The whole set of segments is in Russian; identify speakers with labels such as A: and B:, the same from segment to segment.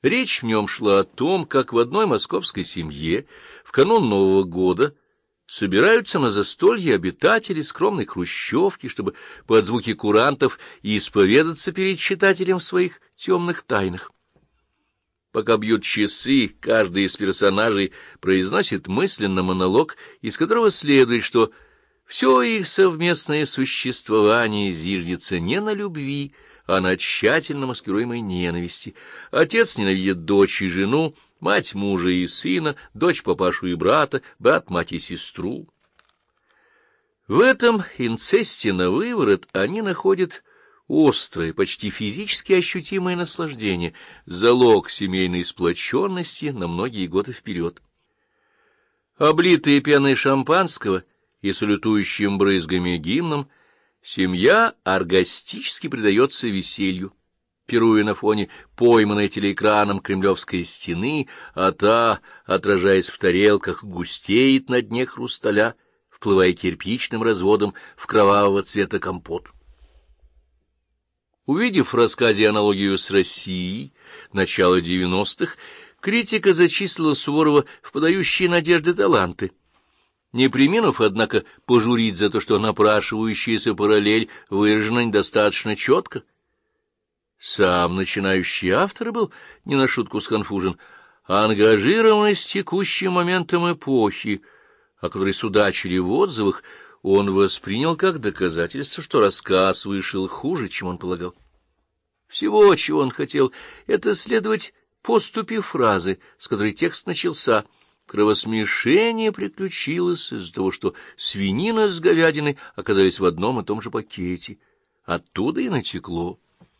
A: Речь в нем шла о том, как в одной московской семье в канун Нового года собираются на застолье обитатели скромной хрущевки, чтобы под звуки курантов исповедаться перед читателем в своих темных тайнах. Пока бьют часы, каждый из персонажей произносит мысленно монолог, из которого следует, что все их совместное существование зиждется не на любви, а на тщательно маскируемой ненависти. Отец ненавидит дочь и жену, мать мужа и сына, дочь папашу и брата, брат мать и сестру. В этом инцесте на выворот они находят острое, почти физически ощутимое наслаждение, залог семейной сплоченности на многие годы вперед. Облитые пеной шампанского и салютующим брызгами гимном, семья оргастически предается веселью, пируя на фоне пойманной телеэкраном кремлевской стены, а та, отражаясь в тарелках, густеет на дне хрусталя, вплывая кирпичным разводом в кровавого цвета компот. Увидев в рассказе аналогию с Россией начала 90-х, критика зачислила Суворова в подающие надежды таланты, не преминув, однако, пожурить за то, что напрашивающаяся параллель выражена недостаточно четко. Сам начинающий автор был не на шутку сконфужен, а ангажированность текущим моментом эпохи, о которой судачили в отзывах, он воспринял как доказательство, что рассказ вышел хуже, чем он полагал. Всего, чего он хотел, это следовать поступи фразы, с которой текст начался. Кровосмешение приключилось из-за того, что свинина с говядиной оказались в одном и том же пакете. Оттуда и натекло.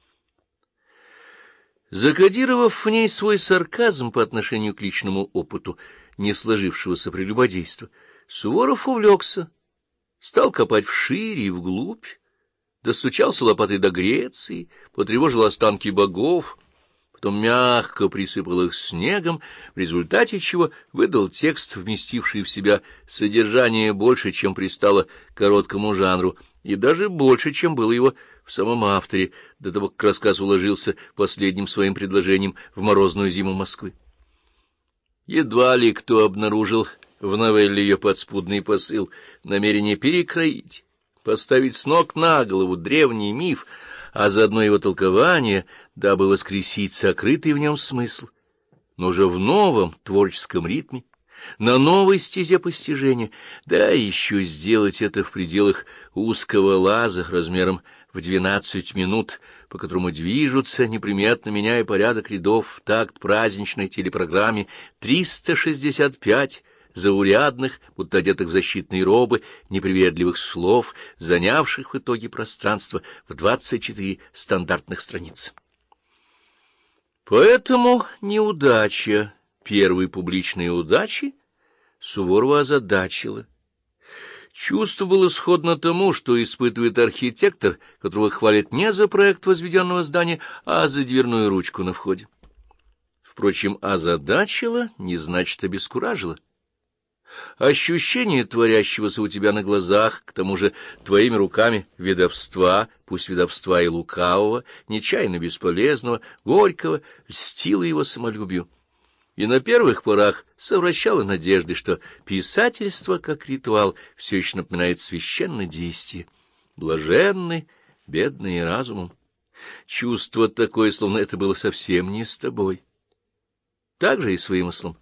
A: Закодировав в ней свой сарказм по отношению к личному опыту не сложившегося прелюбодейства, Суворов увлекся, стал копать вширь и вглубь, достучался лопатой до Греции, потревожил останки богов, потом мягко присыпал их снегом, в результате чего выдал текст, вместивший в себя содержание больше, чем пристало короткому жанру, и даже больше, чем было его в самом авторе, до того, как рассказ уложился последним своим предложением в морозную зиму Москвы. Едва ли кто обнаружил в новелле ее подспудный посыл, намерение перекроить, поставить с ног на голову древний миф, а заодно его толкование, дабы воскресить сокрытый в нем смысл, но уже в новом творческом ритме, на новой стезе постижения, да еще сделать это в пределах узкого лаза размером в 12 минут, по которому движутся, неприметно меняя порядок рядов в такт праздничной телепрограмме 365 заурядных, будто одетых в защитные робы, неприветливых слов, занявших в итоге пространство в 24 стандартных страниц. Поэтому неудача первой публичной удачи Суворова озадачила. Чувство было сходно тому, что испытывает архитектор, которого хвалят не за проект возведенного здания, а за дверную ручку на входе. Впрочем, озадачила не значит обескуражила. Ощущение творящегося у тебя на глазах, к тому же твоими руками ведовства, пусть ведовства и лукавого, нечаянно бесполезного, горького, льстило его самолюбию. И на первых порах совращало надежды, что писательство, как ритуал, все еще напоминает священное действие. Блаженны, бедные разумом. Чувство такое, словно это было совсем не с тобой. Так же и с вымыслом.